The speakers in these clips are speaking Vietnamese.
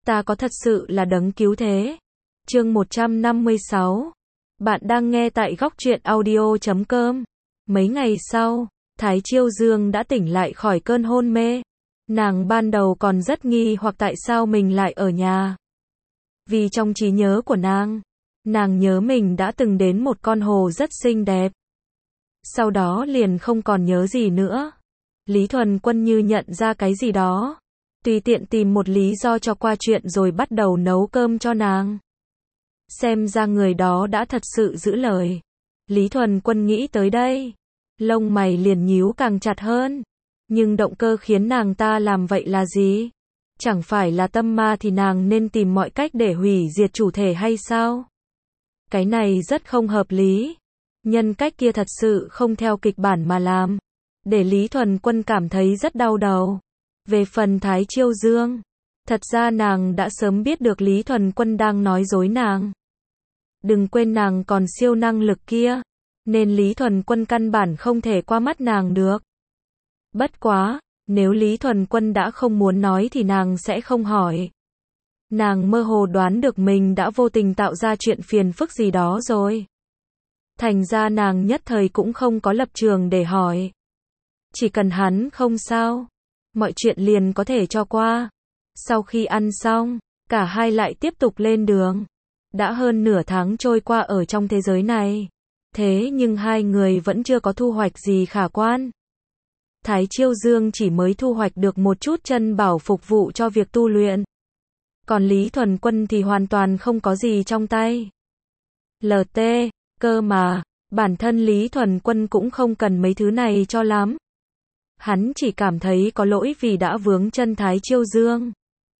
Ta có thật sự là đấng cứu thế. Chương 156. Bạn đang nghe tại góc truyện audio.com. Mấy ngày sau, Thái Chiêu Dương đã tỉnh lại khỏi cơn hôn mê. Nàng ban đầu còn rất nghi hoặc tại sao mình lại ở nhà. Vì trong trí nhớ của nàng nhớ mình đã từng đến một con hồ rất xinh đẹp. Sau đó liền không còn nhớ gì nữa. Lý Thuần Quân như nhận ra cái gì đó, tùy tiện tìm một lý do cho qua chuyện rồi bắt đầu nấu cơm cho nàng. Xem ra người đó đã thật sự giữ lời. Lý Thuần Quân nghĩ tới đây, lông mày liền nhíu càng chặt hơn. Nhưng động cơ khiến nàng ta làm vậy là gì? Chẳng phải là tâm ma thì nàng nên tìm mọi cách để hủy diệt chủ thể hay sao? Cái này rất không hợp lý. Nhân cách kia thật sự không theo kịch bản mà làm, để Lý Thuần Quân cảm thấy rất đau đầu. Về phần Thái Chiêu Dương, thật ra nàng đã sớm biết được Lý Thuần Quân đang nói dối nàng. Đừng quên nàng còn siêu năng lực kia, nên Lý Thuần Quân căn bản không thể qua mắt nàng được. Bất quá, nếu Lý Thuần Quân đã không muốn nói thì nàng sẽ không hỏi. Nàng mơ hồ đoán được mình đã vô tình tạo ra chuyện phiền phức gì đó rồi. Thành ra nàng nhất thời cũng không có lập trường để hỏi. Chỉ cần hắn không sao, mọi chuyện liền có thể cho qua. Sau khi ăn xong, cả hai lại tiếp tục lên đường. Đã hơn nửa tháng trôi qua ở trong thế giới này. Thế nhưng hai người vẫn chưa có thu hoạch gì khả quan. Thái Chiêu Dương chỉ mới thu hoạch được một chút chân bảo phục vụ cho việc tu luyện. Còn Lý Thuần Quân thì hoàn toàn không có gì trong tay. LT, cơ mà, bản thân Lý Thuần Quân cũng không cần mấy thứ này cho lắm. Hắn chỉ cảm thấy có lỗi vì đã vướng chân Thái Chiêu Dương.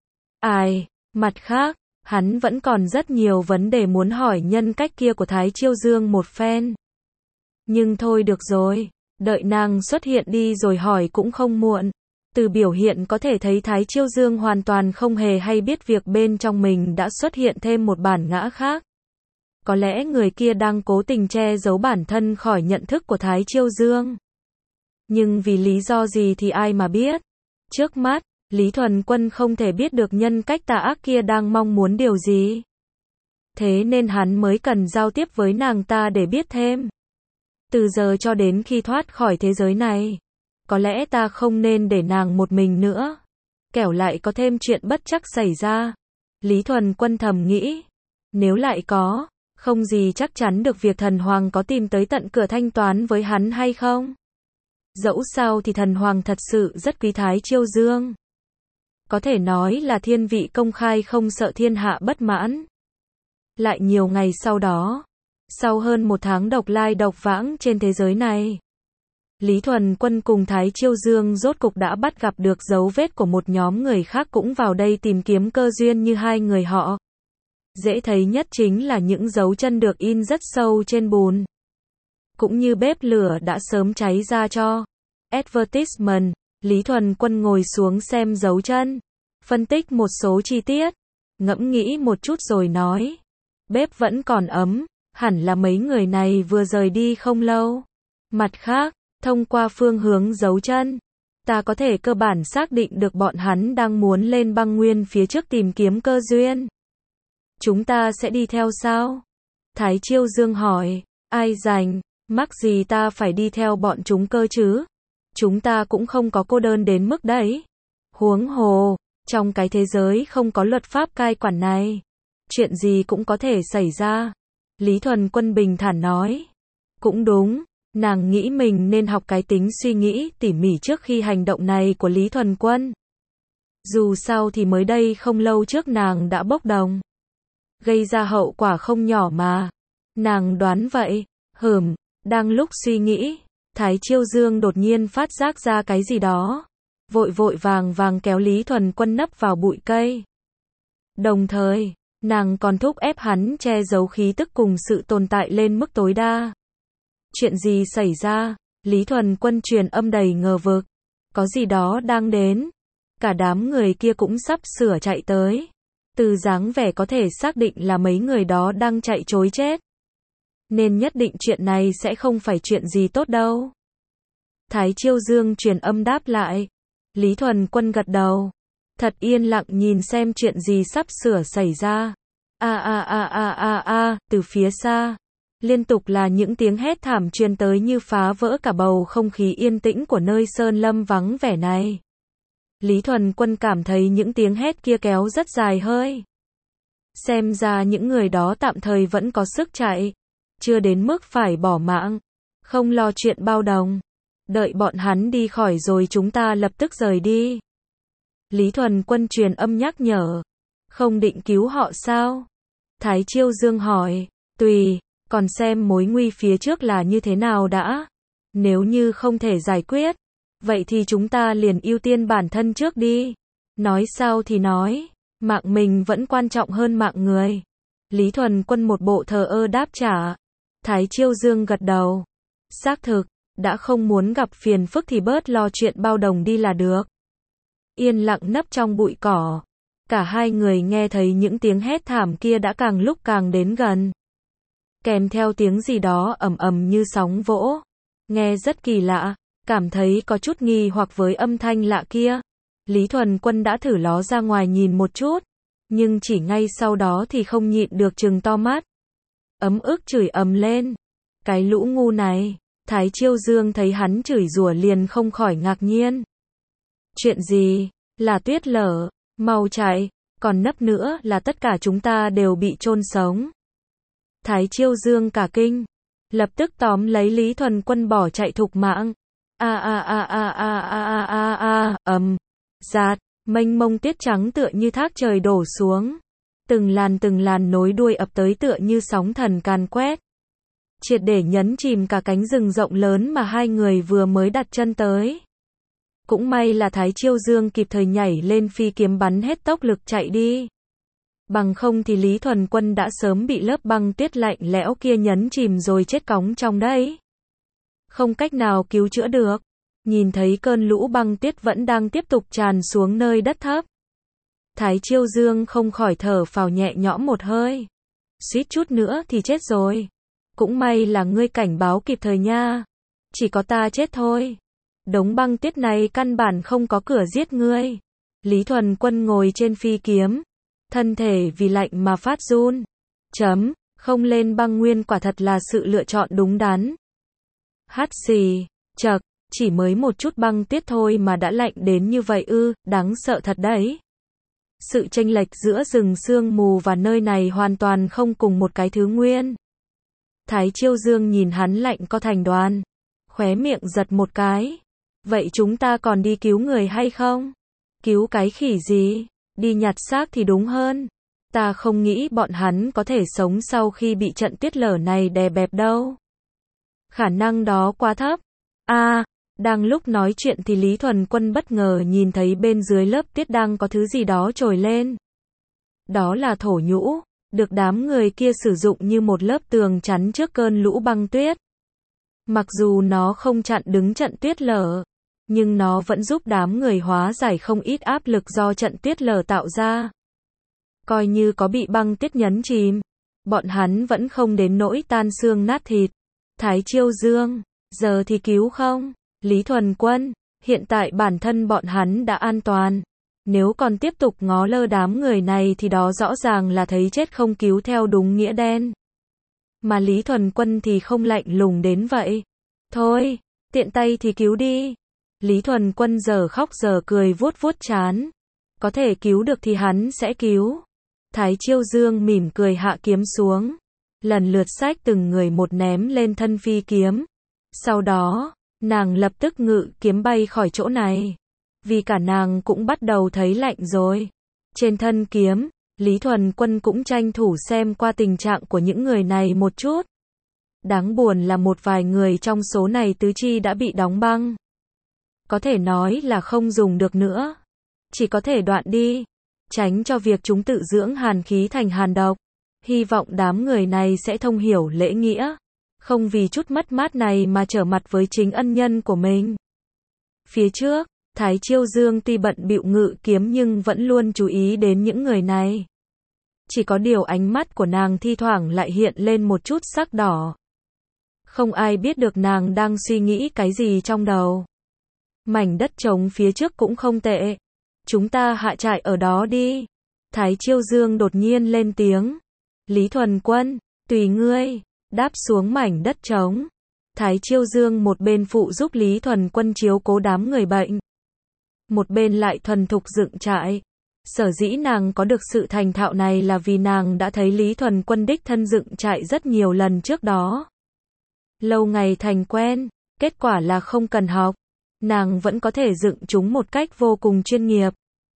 Mặt khác, hắn vẫn còn rất nhiều vấn đề muốn hỏi nhân cách kia của Thái Chiêu Dương một phen. Nhưng thôi được rồi, đợi nàng xuất hiện đi rồi hỏi cũng không muộn. Từ biểu hiện có thể thấy Thái Chiêu Dương hoàn toàn không hề hay biết việc bên trong mình đã xuất hiện thêm một bản ngã khác. Có lẽ người kia đang cố tình che giấu bản thân khỏi nhận thức của Thái Chiêu Dương. Nhưng vì lý do gì thì ai mà biết. Trước mắt, Lý Thuần Quân không thể biết được nhân cách tà ác kia đang mong muốn điều gì. Thế nên hắn mới cần giao tiếp với nàng ta để biết thêm. Từ giờ cho đến khi thoát khỏi thế giới này, có lẽ ta không nên để nàng một mình nữa. Kẻo lại có thêm chuyện bất trắc xảy ra. Lý Thuần Quân thầm nghĩ. Nếu lại có, không gì chắc chắn được việc thần hoàng có tìm tới tận cửa thanh toán với hắn hay không. Dẫu sao thì thần hoàng thật sự rất quý Thái Chiêu Dương. Có thể nói là thiên vị công khai không sợ thiên hạ bất mãn. Lại nhiều ngày sau đó, sau hơn một tháng độc lai độc vãng trên thế giới này, Lý Thuần Quân cùng Thái Chiêu Dương rốt cục đã bắt gặp được dấu vết của một nhóm người khác cũng vào đây tìm kiếm cơ duyên như hai người họ. Dễ thấy nhất chính là những dấu chân được in rất sâu trên bùn. Cũng như bếp lửa đã sớm cháy ra cho. Advertisement, Lý Thuần Quân ngồi xuống xem dấu chân, phân tích một số chi tiết, ngẫm nghĩ một chút rồi nói. Bếp vẫn còn ấm, hẳn là mấy người này vừa rời đi không lâu. Mặt khác, thông qua phương hướng dấu chân, ta có thể cơ bản xác định được bọn hắn đang muốn lên băng nguyên phía trước tìm kiếm cơ duyên. Chúng ta sẽ đi theo sao? Thái Chiêu Dương hỏi. Ai rành, mắc gì ta phải đi theo bọn chúng cơ chứ? Chúng ta cũng không có cô đơn đến mức đấy. Huống hồ, trong cái thế giới không có luật pháp cai quản này, chuyện gì cũng có thể xảy ra. Lý Thuần Quân bình thản nói. Cũng đúng, nàng nghĩ mình nên học cái tính suy nghĩ tỉ mỉ trước khi hành động này của Lý Thuần Quân. Dù sao thì mới đây không lâu trước nàng đã bốc đồng, gây ra hậu quả không nhỏ mà. Nàng đoán vậy. Đang lúc suy nghĩ, Thái Chiêu Dương đột nhiên phát giác ra cái gì đó. Vội vàng kéo Lý Thuần Quân nấp vào bụi cây. Đồng thời, nàng còn thúc ép hắn che giấu khí tức cùng sự tồn tại lên mức tối đa. Chuyện gì xảy ra? Lý Thuần Quân truyền âm đầy ngờ vực. Có gì đó đang đến. Cả đám người kia cũng sắp sửa chạy tới. Từ dáng vẻ có thể xác định là mấy người đó đang chạy trối chết. Nên nhất định chuyện này sẽ không phải chuyện gì tốt đâu. Thái Chiêu Dương truyền âm đáp lại. Lý Thuần Quân gật đầu. thật yên lặng nhìn xem chuyện gì sắp sửa xảy ra. Từ phía xa, liên tục là những tiếng hét thảm truyền tới như phá vỡ cả bầu không khí yên tĩnh của nơi sơn lâm vắng vẻ này. Lý Thuần Quân cảm thấy những tiếng hét kia kéo rất dài hơi. Xem ra những người đó tạm thời vẫn có sức chạy, chưa đến mức phải bỏ mạng. Không lo chuyện bao đồng. Đợi bọn hắn đi khỏi rồi chúng ta lập tức rời đi. Lý Thuần Quân truyền âm nhắc nhở. Không định cứu họ sao? Thái Chiêu Dương hỏi. Tùy, còn xem mối nguy phía trước là như thế nào đã. Nếu như không thể giải quyết, vậy thì chúng ta liền ưu tiên bản thân trước đi. Nói sao thì nói, mạng mình vẫn quan trọng hơn mạng người. Lý Thuần Quân một bộ thờ ơ đáp trả. Thái Chiêu Dương gật đầu. Xác thực, đã không muốn gặp phiền phức thì bớt lo chuyện bao đồng đi là được. Yên lặng nấp trong bụi cỏ. Cả hai người nghe thấy những tiếng hét thảm kia đã càng lúc càng đến gần. Kèm theo tiếng gì đó ầm ầm như sóng vỗ. Nghe rất kỳ lạ, cảm thấy có chút nghi hoặc với âm thanh lạ kia. Lý Thuần Quân đã thử ló ra ngoài nhìn một chút, nhưng chỉ ngay sau đó thì không nhịn được trừng to mắt. Ấm ức chửi ầm lên. Cái lũ ngu này. Thái Chiêu Dương thấy hắn chửi rủa liền không khỏi ngạc nhiên. Chuyện gì? Là tuyết lở, mau chạy, còn nấp nữa là tất cả chúng ta đều bị chôn sống. Thái Chiêu Dương cả kinh, lập tức tóm lấy Lý Thuần Quân bỏ chạy thục mạng. Giạt, mênh mông tuyết trắng tựa như thác trời đổ xuống. Từng làn nối đuôi ập tới tựa như sóng thần càn quét. Triệt để nhấn chìm cả cánh rừng rộng lớn mà hai người vừa mới đặt chân tới. Cũng may là Thái Chiêu Dương kịp thời nhảy lên phi kiếm bắn hết tốc lực chạy đi. Bằng không thì Lý Thuần Quân đã sớm bị lớp băng tuyết lạnh lẽo kia nhấn chìm rồi chết cóng trong đấy. Không cách nào cứu chữa được. Nhìn thấy cơn lũ băng tuyết vẫn đang tiếp tục tràn xuống nơi đất thấp. Thái Chiêu Dương không khỏi thở phào nhẹ nhõm một hơi. Suýt chút nữa thì chết rồi. Cũng may là ngươi cảnh báo kịp thời nha. Chỉ có ta chết thôi. Đống băng tuyết này căn bản không có cửa giết ngươi. Lý Thuần Quân ngồi trên phi kiếm. Thân thể vì lạnh mà phát run. Không lên băng nguyên quả thật là sự lựa chọn đúng đắn. Hắt xì, chậc, chỉ mới một chút băng tuyết thôi mà đã lạnh đến như vậy ư, đáng sợ thật đấy. Sự chênh lệch giữa rừng sương mù và nơi này hoàn toàn không cùng một cái thứ nguyên. Thái Chiêu Dương nhìn hắn lạnh co thành đoàn. Khóe miệng giật một cái. Vậy chúng ta còn đi cứu người hay không? Cứu cái khỉ gì? Đi nhặt xác thì đúng hơn. Ta không nghĩ bọn hắn có thể sống sau khi bị trận tuyết lở này đè bẹp đâu. Khả năng đó quá thấp. Đang lúc nói chuyện thì Lý Thuần Quân bất ngờ nhìn thấy bên dưới lớp tuyết đang có thứ gì đó trồi lên. Đó là thổ nhũ, được đám người kia sử dụng như một lớp tường chắn trước cơn lũ băng tuyết. Mặc dù nó không chặn đứng trận tuyết lở, nhưng nó vẫn giúp đám người hóa giải không ít áp lực do trận tuyết lở tạo ra. Coi như có bị băng tuyết nhấn chìm, bọn hắn vẫn không đến nỗi tan xương nát thịt. Thái Chiêu Dương, giờ thì cứu không? Lý Thuần Quân, hiện tại bản thân bọn hắn đã an toàn. Nếu còn tiếp tục ngó lơ đám người này thì đó rõ ràng là thấy chết không cứu theo đúng nghĩa đen. Mà Lý Thuần Quân thì không lạnh lùng đến vậy. Thôi, tiện tay thì cứu đi. Lý Thuần Quân giờ khóc giờ cười vuốt vuốt trán. Có thể cứu được thì hắn sẽ cứu. Thái Chiêu Dương mỉm cười hạ kiếm xuống. Lần lượt xách từng người một ném lên thân phi kiếm. Sau đó, nàng lập tức ngự kiếm bay khỏi chỗ này. Vì cả nàng cũng bắt đầu thấy lạnh rồi. Trên thân kiếm, Lý Thuần Quân cũng tranh thủ xem qua tình trạng của những người này một chút. Đáng buồn là một vài người trong số này tứ chi đã bị đóng băng. Có thể nói là không dùng được nữa. Chỉ có thể đoạn đi. Tránh cho việc chúng tự dưỡng hàn khí thành hàn độc. Hy vọng đám người này sẽ thông hiểu lễ nghĩa. Không vì chút mất mát này mà trở mặt với chính ân nhân của mình. Phía trước, Thái Chiêu Dương tuy bận bịu ngự kiếm nhưng vẫn luôn chú ý đến những người này. Chỉ có điều ánh mắt của nàng thi thoảng lại hiện lên một chút sắc đỏ. Không ai biết được nàng đang suy nghĩ cái gì trong đầu. Mảnh đất trống phía trước cũng không tệ. chúng ta hạ trại ở đó đi. Thái Chiêu Dương đột nhiên lên tiếng. Lý Thuần Quân, tùy ngươi, đáp xuống mảnh đất trống. Thái Chiêu Dương một bên phụ giúp Lý Thuần Quân chiếu cố đám người bệnh, một bên lại thuần thục dựng trại. Sở dĩ nàng có được sự thành thạo này là vì nàng đã thấy Lý Thuần Quân đích thân dựng trại rất nhiều lần trước đó. Lâu ngày thành quen, kết quả là không cần học, nàng vẫn có thể dựng chúng một cách vô cùng chuyên nghiệp.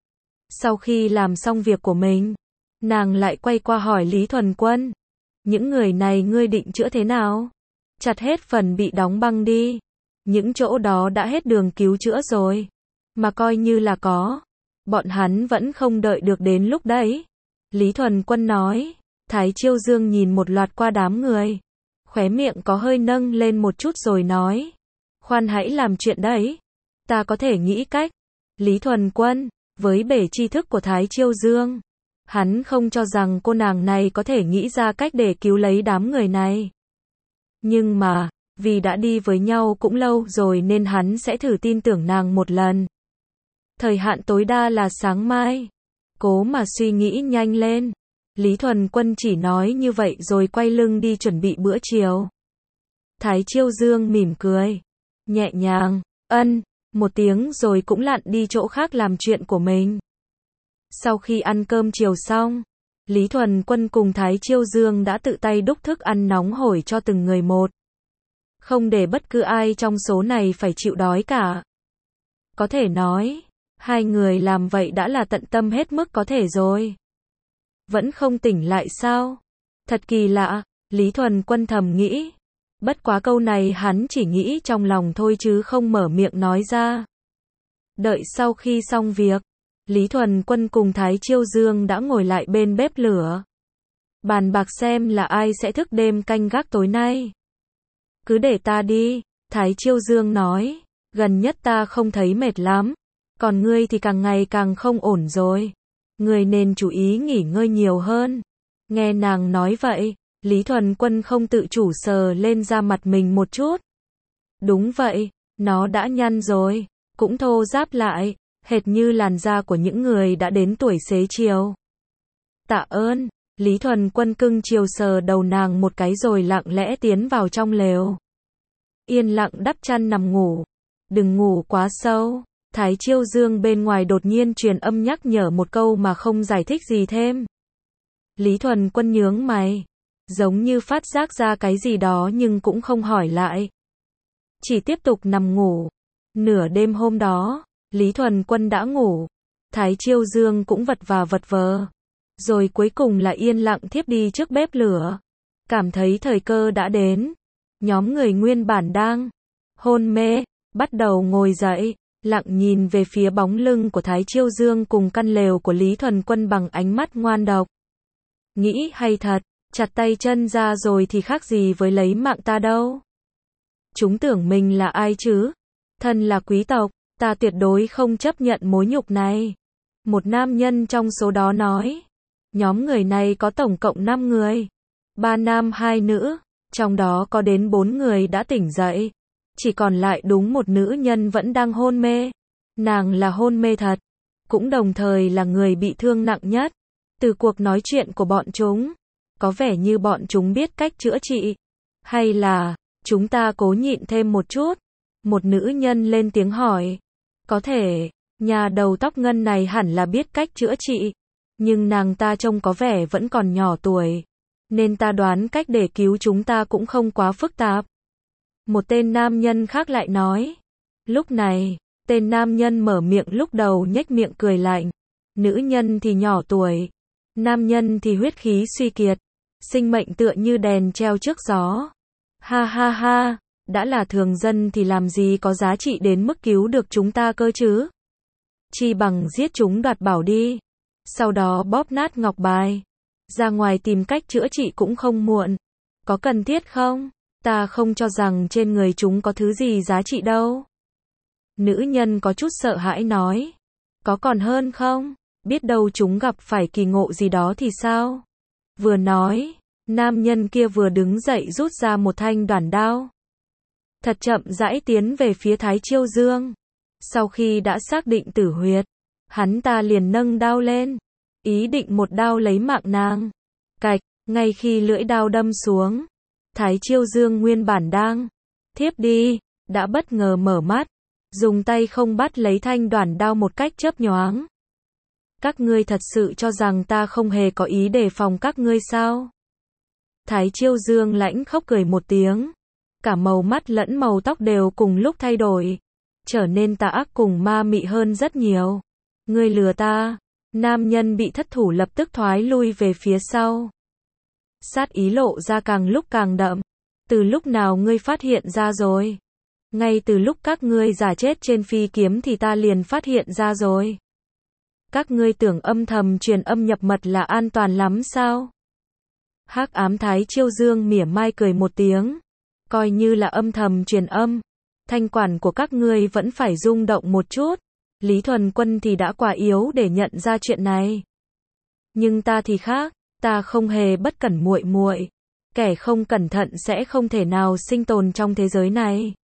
Sau khi làm xong việc của mình, nàng lại quay qua hỏi Lý Thuần Quân. Những người này ngươi định chữa thế nào? Chặt hết phần bị đóng băng đi. Những chỗ đó đã hết đường cứu chữa rồi. Mà coi như là có, bọn hắn vẫn không đợi được đến lúc đấy. Lý Thuần Quân nói. Thái Chiêu Dương nhìn một loạt qua đám người, khóe miệng có hơi nâng lên một chút rồi nói. Khoan hãy làm chuyện đấy, ta có thể nghĩ cách. Lý Thuần Quân, với bể tri thức của Thái Chiêu Dương, hắn không cho rằng cô nàng này có thể nghĩ ra cách để cứu lấy đám người này. Nhưng mà, vì đã đi với nhau cũng lâu rồi nên hắn sẽ thử tin tưởng nàng một lần. Thời hạn tối đa là sáng mai. Cố mà suy nghĩ nhanh lên. Lý Thuần Quân chỉ nói như vậy rồi quay lưng đi chuẩn bị bữa chiều. Thái Chiêu Dương mỉm cười, nhẹ nhàng, một tiếng rồi cũng lặn đi chỗ khác làm chuyện của mình. Sau khi ăn cơm chiều xong, Lý Thuần Quân cùng Thái Chiêu Dương đã tự tay đúc thức ăn nóng hổi cho từng người một. Không để bất cứ ai trong số này phải chịu đói cả. Có thể nói, hai người làm vậy đã là tận tâm hết mức có thể rồi. Vẫn không tỉnh lại sao? Thật kỳ lạ, Lý Thuần Quân thầm nghĩ. Bất quá câu này hắn chỉ nghĩ trong lòng thôi chứ không mở miệng nói ra. Đợi sau khi xong việc, Lý Thuần Quân cùng Thái Chiêu Dương đã ngồi lại bên bếp lửa, bàn bạc xem là ai sẽ thức đêm canh gác tối nay. Cứ để ta đi, Thái Chiêu Dương nói, gần nhất ta không thấy mệt lắm, còn ngươi thì càng ngày càng không ổn rồi. Ngươi nên chú ý nghỉ ngơi nhiều hơn. Nghe nàng nói vậy, Lý Thuần Quân không tự chủ sờ lên da mặt mình một chút. Đúng vậy, nó đã nhăn rồi, cũng thô ráp lại, hệt như làn da của những người đã đến tuổi xế chiều. Tạ ơn, Lý Thuần Quân cưng chiều sờ đầu nàng một cái rồi lặng lẽ tiến vào trong lều. Yên lặng đắp chăn nằm ngủ. Đừng ngủ quá sâu. Thái Chiêu Dương bên ngoài đột nhiên truyền âm nhắc nhở một câu mà không giải thích gì thêm. Lý Thuần Quân nhướng mày, giống như phát giác ra cái gì đó nhưng cũng không hỏi lại. Chỉ tiếp tục nằm ngủ. Nửa đêm hôm đó, Lý Thuần Quân đã ngủ. Thái Chiêu Dương cũng vật và vật vờ. Rồi cuối cùng là yên lặng thiếp đi trước bếp lửa. Cảm thấy thời cơ đã đến. Nhóm người nguyên bản đang hôn mê, bắt đầu ngồi dậy, lặng nhìn về phía bóng lưng của Thái Chiêu Dương cùng căn lều của Lý Thuần Quân bằng ánh mắt ngoan độc. Nghĩ hay thật, chặt tay chân ra rồi thì khác gì với lấy mạng ta đâu. Chúng tưởng mình là ai chứ? Thân là quý tộc, ta tuyệt đối không chấp nhận mối nhục này. Một nam nhân trong số đó nói. Nhóm người này có tổng cộng 5 người. 3 nam 2 nữ, trong đó có đến 4 người đã tỉnh dậy. Chỉ còn lại đúng một nữ nhân vẫn đang hôn mê. Nàng là hôn mê thật, cũng đồng thời là người bị thương nặng nhất. Từ cuộc nói chuyện của bọn chúng, có vẻ như bọn chúng biết cách chữa trị. Hay là, chúng ta cố nhịn thêm một chút? Một nữ nhân lên tiếng hỏi. Có thể, nhà đầu tóc ngân này hẳn là biết cách chữa trị. Nhưng nàng ta trông có vẻ vẫn còn nhỏ tuổi. Nên ta đoán cách để cứu chúng ta cũng không quá phức tạp. Một tên nam nhân khác lại nói. Lúc này, tên nam nhân mở miệng lúc đầu nhếch miệng cười lạnh. Nữ nhân thì nhỏ tuổi. Nam nhân thì huyết khí suy kiệt. Sinh mệnh tựa như đèn treo trước gió. Ha ha ha, đã là thường dân thì làm gì có giá trị đến mức cứu được chúng ta cơ chứ? Chi bằng giết chúng đoạt bảo đi. Sau đó bóp nát ngọc bài. Ra ngoài tìm cách chữa trị cũng không muộn. Có cần thiết không? Ta không cho rằng trên người chúng có thứ gì giá trị đâu. Nữ nhân có chút sợ hãi nói. Có còn hơn không? Biết đâu chúng gặp phải kỳ ngộ gì đó thì sao? Vừa nói, nam nhân kia vừa đứng dậy rút ra một thanh đoản đao. Thật chậm rãi tiến về phía Thái Chiêu Dương. Sau khi đã xác định tử huyệt, hắn ta liền nâng đao lên, ý định một đao lấy mạng nàng. Cạch, ngay khi lưỡi đao đâm xuống, Thái Chiêu Dương nguyên bản đang thiếp đi, đã bất ngờ mở mắt, dùng tay không bắt lấy thanh đoản đao một cách chớp nhoáng. Các ngươi thật sự cho rằng ta không hề có ý đề phòng các ngươi sao? Thái Chiêu Dương lãnh khóc cười một tiếng, cả màu mắt lẫn màu tóc đều cùng lúc thay đổi, trở nên tà ác cùng ma mị hơn rất nhiều. Ngươi lừa ta. Nam nhân bị thất thủ lập tức thoái lui về phía sau. Sát ý lộ ra càng lúc càng đậm. Từ lúc nào ngươi phát hiện ra rồi? Ngay từ lúc các ngươi giả chết trên phi kiếm thì ta liền phát hiện ra rồi. Các ngươi tưởng âm thầm truyền âm nhập mật là an toàn lắm sao? Hắc ám Thái Chiêu Dương mỉa mai cười một tiếng. Coi như là âm thầm truyền âm, thanh quản của các ngươi vẫn phải rung động một chút. Lý Thuần Quân thì đã quá yếu để nhận ra chuyện này. Nhưng ta thì khác, ta không hề bất cẩn muội muội. Kẻ không cẩn thận sẽ không thể nào sinh tồn trong thế giới này.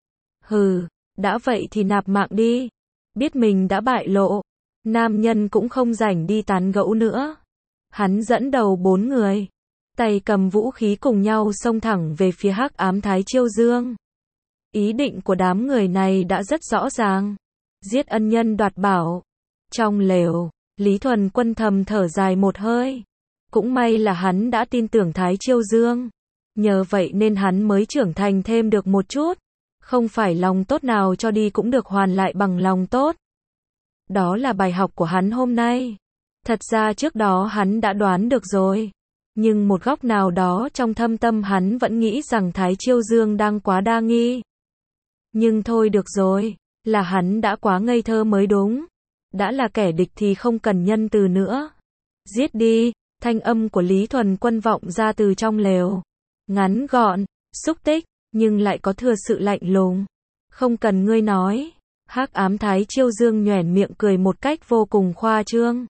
Hừ, đã vậy thì nạp mạng đi. Biết mình đã bại lộ, nam nhân cũng không rảnh đi tán gẫu nữa. Hắn dẫn đầu 4 người, tay cầm vũ khí cùng nhau xông thẳng về phía Hắc ám Thái Chiêu Dương. Ý định của đám người này đã rất rõ ràng. Giết ân nhân đoạt bảo. Trong lều, Lý Thuần Quân thầm thở dài một hơi. Cũng may là hắn đã tin tưởng Thái Chiêu Dương. Nhờ vậy nên hắn mới trưởng thành thêm được một chút. Không phải lòng tốt nào cho đi cũng được hoàn lại bằng lòng tốt. Đó là bài học của hắn hôm nay. Thật ra trước đó hắn đã đoán được rồi. Nhưng một góc nào đó trong thâm tâm hắn vẫn nghĩ rằng Thái Chiêu Dương đang quá đa nghi. Nhưng thôi được rồi, là hắn đã quá ngây thơ mới đúng. Đã là kẻ địch thì không cần nhân từ nữa. Giết đi, thanh âm của Lý Thuần Quân vọng ra từ trong lều. Ngắn gọn, xúc tích, nhưng lại có thừa sự lạnh lùng. Không cần ngươi nói. Hắc ám Thái Chiêu Dương nhoẻn miệng cười một cách vô cùng khoa trương.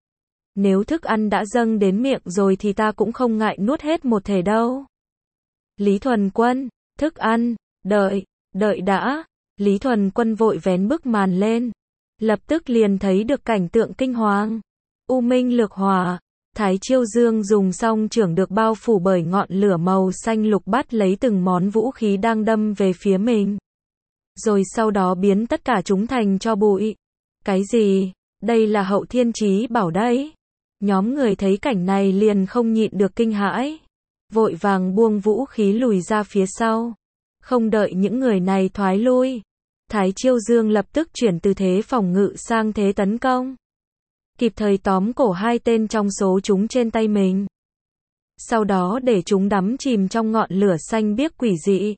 Nếu thức ăn đã dâng đến miệng rồi thì ta cũng không ngại nuốt hết một thể đâu. Lý Thuần Quân, thức ăn, đợi đã. Lý Thuần Quân vội vén bức màn lên. Lập tức liền thấy được cảnh tượng kinh hoàng. U minh lược hỏa. Thái Chiêu Dương dùng song chưởng được bao phủ bởi ngọn lửa màu xanh lục bắt lấy từng món vũ khí đang đâm về phía mình. Rồi sau đó biến tất cả chúng thành tro bụi. Cái gì? Đây là Hậu Thiên Chí Bảo đấy. Nhóm người thấy cảnh này liền không nhịn được kinh hãi. Vội vàng buông vũ khí lùi ra phía sau. Không đợi những người này thoái lui. Thái Chiêu Dương lập tức chuyển từ thế phòng ngự sang thế tấn công. Kịp thời tóm cổ 2 tên trong số chúng trên tay mình. Sau đó để chúng đắm chìm trong ngọn lửa xanh biếc quỷ dị.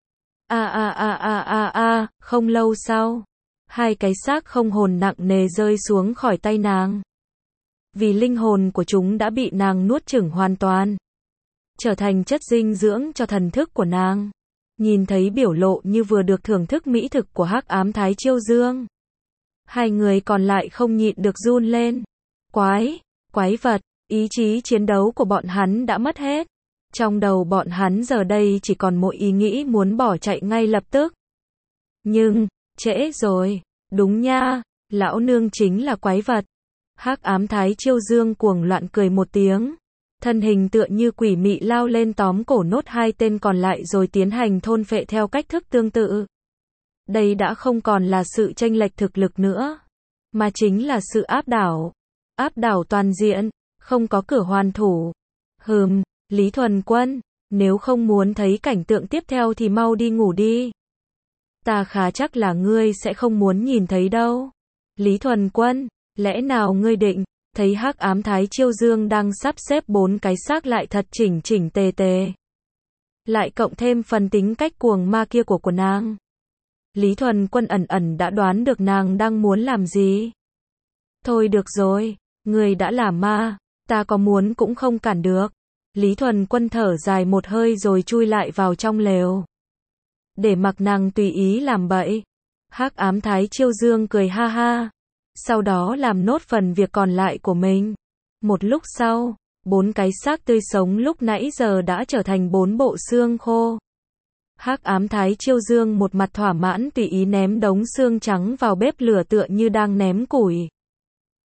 Không lâu sau, 2 cái xác không hồn nặng nề rơi xuống khỏi tay nàng. Vì linh hồn của chúng đã bị nàng nuốt chửng hoàn toàn, trở thành chất dinh dưỡng cho thần thức của nàng. Nhìn thấy biểu lộ như vừa được thưởng thức mỹ thực của Hắc ám Thái Chiêu Dương, 2 người còn lại không nhịn được run lên. Quái vật, ý chí chiến đấu của bọn hắn đã mất hết. Trong đầu bọn hắn giờ đây chỉ còn một ý nghĩ muốn bỏ chạy ngay lập tức. Nhưng, trễ rồi, đúng nha, lão nương chính là quái vật. Hắc ám Thái Chiêu Dương cuồng loạn cười một tiếng. Thân hình tựa như quỷ mị lao lên tóm cổ nốt 2 tên còn lại rồi tiến hành thôn phệ theo cách thức tương tự. Đây đã không còn là sự chênh lệch thực lực nữa, mà chính là sự áp đảo toàn diện, không có cửa hoàn thủ. Lý Thuần Quân, nếu không muốn thấy cảnh tượng tiếp theo thì mau đi ngủ đi. Ta khá chắc là ngươi sẽ không muốn nhìn thấy đâu. Lý Thuần Quân, lẽ nào ngươi định, thấy Hắc ám Thái Chiêu Dương đang sắp xếp 4 cái xác lại thật chỉnh tề. Lại cộng thêm phần tính cách cuồng ma kia của nàng. Lý Thuần Quân ẩn đã đoán được nàng đang muốn làm gì. Thôi được rồi, ngươi đã là ma, ta có muốn cũng không cản được. Lý Thuần Quân thở dài một hơi rồi chui lại vào trong lều. Để mặc nàng tùy ý làm bậy. Hắc ám Thái Chiêu Dương cười ha ha. Sau đó làm nốt phần việc còn lại của mình. Một lúc sau, 4 cái xác tươi sống lúc nãy giờ đã trở thành 4 bộ xương khô. Hắc ám Thái Chiêu Dương một mặt thỏa mãn tùy ý ném đống xương trắng vào bếp lửa tựa như đang ném củi.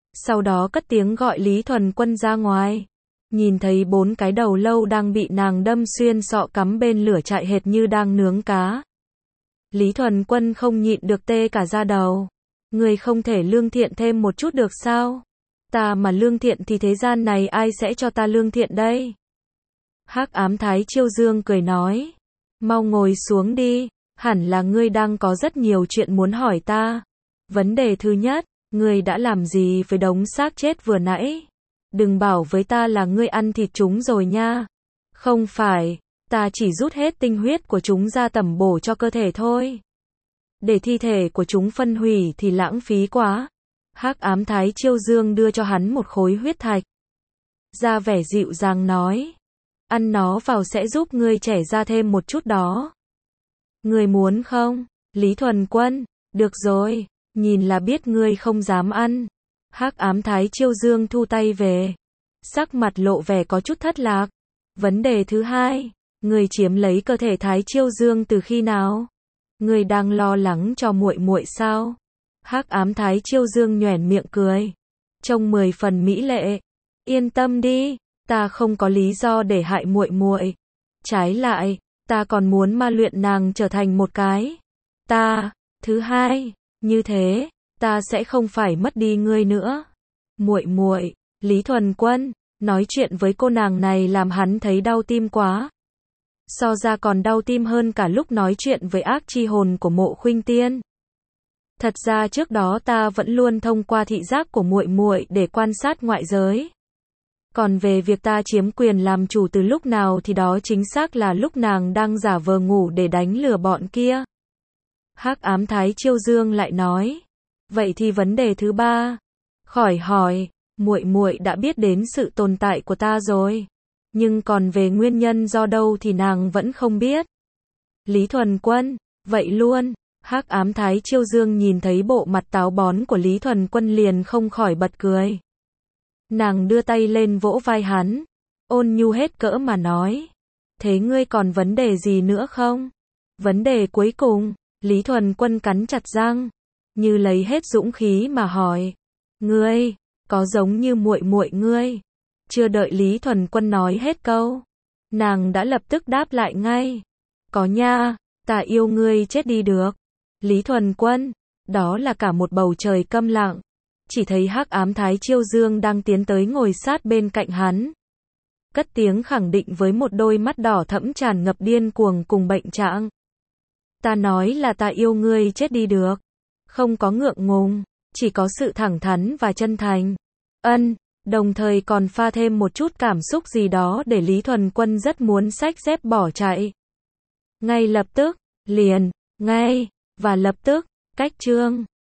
Sau đó cất tiếng gọi Lý Thuần Quân ra ngoài. Nhìn thấy 4 cái đầu lâu đang bị nàng đâm xuyên sọ cắm bên lửa chạy hệt như đang nướng cá. Lý Thuần Quân không nhịn được tê cả da đầu. Người không thể lương thiện thêm một chút được sao? Ta mà lương thiện thì thế gian này ai sẽ cho ta lương thiện đây? Hắc Ám Thái Chiêu Dương cười nói. Mau ngồi xuống đi, hẳn là ngươi đang có rất nhiều chuyện muốn hỏi ta. Vấn đề thứ nhất, ngươi đã làm gì với đống xác chết vừa nãy? Đừng bảo với ta là ngươi ăn thịt chúng rồi nha. Không phải, ta chỉ rút hết tinh huyết của chúng ra tẩm bổ cho cơ thể thôi. Để thi thể của chúng phân hủy thì lãng phí quá. Hắc Ám Thái Chiêu Dương đưa cho hắn một khối huyết thạch. Ra vẻ dịu dàng nói. Ăn nó vào sẽ giúp ngươi trẻ ra thêm một chút đó. Ngươi muốn không? Lý Thuần Quân. Được rồi, nhìn là biết ngươi không dám ăn. Hắc Ám Thái Chiêu Dương thu tay về. Sắc mặt lộ vẻ có chút thất lạc. Vấn đề thứ hai, ngươi chiếm lấy cơ thể Thái Chiêu Dương từ khi nào? Ngươi đang lo lắng cho muội muội sao? Hắc Ám Thái Chiêu Dương nhoẻn miệng cười. Trông 10 phần mỹ lệ. Yên tâm đi, ta không có lý do để hại muội muội. Trái lại, ta còn muốn ma luyện nàng trở thành một cái. Thứ hai, như thế, ta sẽ không phải mất đi ngươi nữa. Muội muội, Lý Thuần Quân, nói chuyện với cô nàng này làm hắn thấy đau tim quá. So ra còn đau tim hơn cả lúc nói chuyện với ác chi hồn của Mộ Khuynh Tiên. Thật ra trước đó ta vẫn luôn thông qua thị giác của muội muội để quan sát ngoại giới. Còn về việc ta chiếm quyền làm chủ từ lúc nào thì đó chính xác là lúc nàng đang giả vờ ngủ để đánh lừa bọn kia. Hắc Ám Thái Chiêu Dương lại nói. Vậy thì vấn đề thứ ba. Khỏi hỏi, muội muội đã biết đến sự tồn tại của ta rồi. Nhưng còn về nguyên nhân do đâu thì nàng vẫn không biết. Lý Thuần Quân, vậy luôn. Hắc Ám Thái Chiêu Dương nhìn thấy bộ mặt táo bón của Lý Thuần Quân liền không khỏi bật cười. Nàng đưa tay lên vỗ vai hắn, ôn nhu hết cỡ mà nói. Thế ngươi còn vấn đề gì nữa không? Vấn đề cuối cùng, Lý Thuần Quân cắn chặt răng, như lấy hết dũng khí mà hỏi. Ngươi, có giống như muội muội ngươi? Chưa đợi Lý Thuần Quân nói hết câu, nàng đã lập tức đáp lại ngay. Có nha, ta yêu ngươi chết đi được. Lý Thuần Quân, đó là cả một bầu trời câm lặng. Chỉ thấy Hắc Ám Thái Chiêu Dương đang tiến tới ngồi sát bên cạnh hắn. Cất tiếng khẳng định với một đôi mắt đỏ thẫm tràn ngập điên cuồng cùng bệnh trạng. Ta nói là ta yêu ngươi chết đi được. Không có ngượng ngùng, chỉ có sự thẳng thắn và chân thành. Đồng thời còn pha thêm một chút cảm xúc gì đó để Lý Thuần Quân rất muốn xách dép bỏ chạy. Ngay lập tức, và lập tức, cách chương.